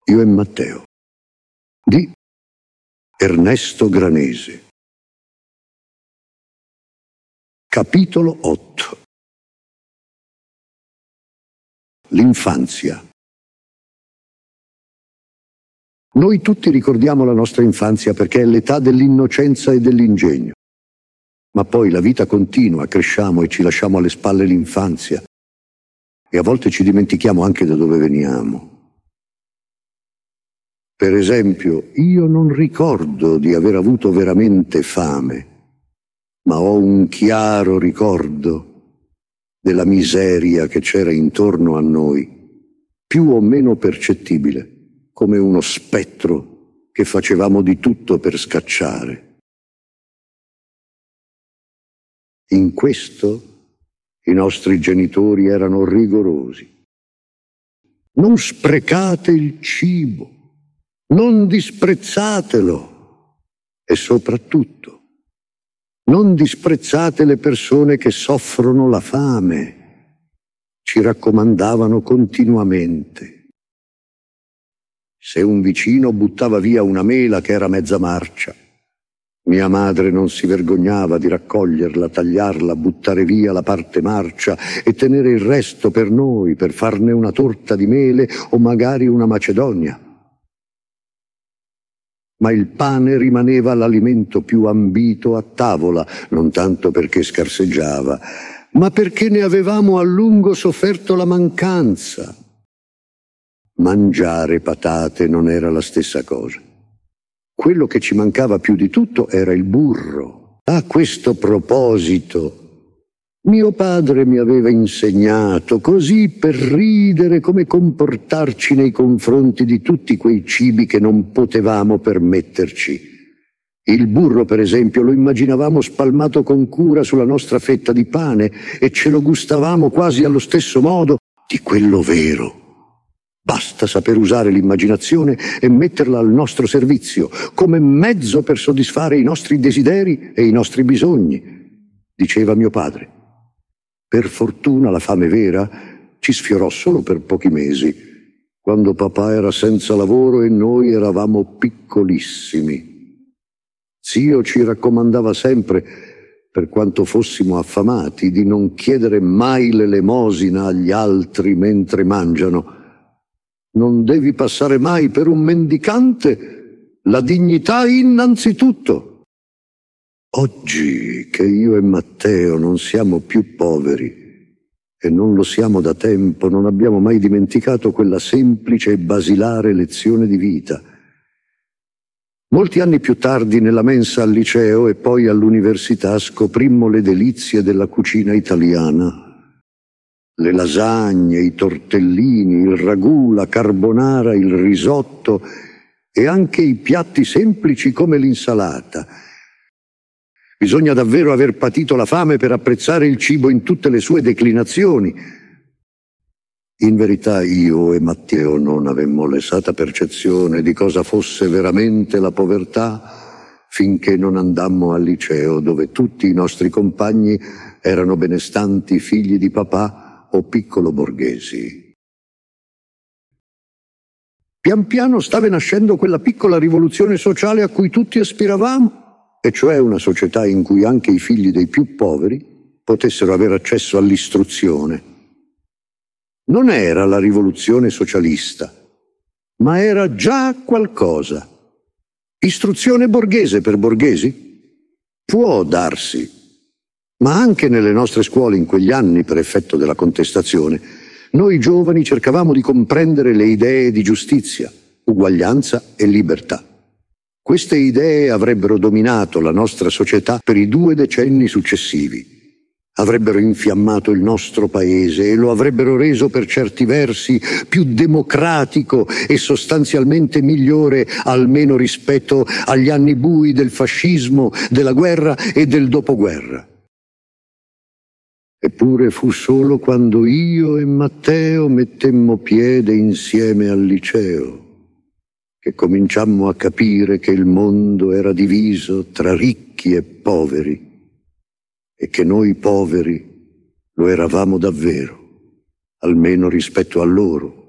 Io e Matteo di Ernesto Granese. Capitolo 8. L'infanzia. Noi tutti ricordiamo la nostra infanzia perché è l'età dell'innocenza e dell'ingegno. Ma poi la vita continua, cresciamo e ci lasciamo alle spalle l'infanzia. E a volte ci dimentichiamo anche da dove veniamo. Per esempio, io non ricordo di aver avuto veramente fame, ma ho un chiaro ricordo della miseria che c'era intorno a noi, più o meno percettibile, come uno spettro che facevamo di tutto per scacciare. In questo i nostri genitori erano rigorosi. Non sprecate il cibo. Non disprezzatelo e soprattutto non disprezzate le persone che soffrono la fame, ci raccomandavano continuamente. Se un vicino buttava via una mela che era mezza marcia, mia madre non si vergognava di raccoglierla, tagliarla, buttare via la parte marcia e tenere il resto per noi, per farne una torta di mele o magari una macedonia. Ma il pane rimaneva l'alimento più ambito a tavola, non tanto perché scarseggiava, ma perché ne avevamo a lungo sofferto la mancanza. Mangiare patate non era la stessa cosa. Quello che ci mancava più di tutto era il burro. A questo proposito, mio padre mi aveva insegnato, così per ridere, come comportarci nei confronti di tutti quei cibi che non potevamo permetterci. Il burro, per esempio, lo immaginavamo spalmato con cura sulla nostra fetta di pane e ce lo gustavamo quasi allo stesso modo di quello vero. Basta saper usare l'immaginazione e metterla al nostro servizio, come mezzo per soddisfare i nostri desideri e i nostri bisogni, diceva mio padre. Per fortuna la fame vera ci sfiorò solo per pochi mesi, quando papà era senza lavoro e noi eravamo piccolissimi. Zio ci raccomandava sempre, per quanto fossimo affamati, di non chiedere mai l'elemosina agli altri mentre mangiano. Non devi passare mai per un mendicante, la dignità innanzitutto. Oggi che io e Matteo non siamo più poveri e non lo siamo da tempo, non abbiamo mai dimenticato quella semplice e basilare lezione di vita. Molti anni più tardi, nella mensa al liceo e poi all'università, scoprimmo le delizie della cucina italiana. Le lasagne, i tortellini, il ragù, la carbonara, il risotto e anche i piatti semplici come l'insalata. Bisogna davvero aver patito la fame per apprezzare il cibo in tutte le sue declinazioni. In verità io e Matteo non avemmo l'esatta percezione di cosa fosse veramente la povertà finché non andammo al liceo, dove tutti i nostri compagni erano benestanti figli di papà o piccolo borghesi. Pian piano stava nascendo quella piccola rivoluzione sociale a cui tutti aspiravamo, e cioè una società in cui anche i figli dei più poveri potessero avere accesso all'istruzione. Non era la rivoluzione socialista, ma era già qualcosa. Istruzione borghese per borghesi? Può darsi, ma anche nelle nostre scuole in quegli anni, per effetto della contestazione, noi giovani cercavamo di comprendere le idee di giustizia, uguaglianza e libertà. Queste idee avrebbero dominato la nostra società per i 2 decenni successivi. Avrebbero infiammato il nostro paese e lo avrebbero reso per certi versi più democratico e sostanzialmente migliore, almeno rispetto agli anni bui del fascismo, della guerra e del dopoguerra. Eppure fu solo quando io e Matteo mettemmo piede insieme al liceo che cominciammo a capire che il mondo era diviso tra ricchi e poveri e che noi poveri lo eravamo davvero, almeno rispetto a loro.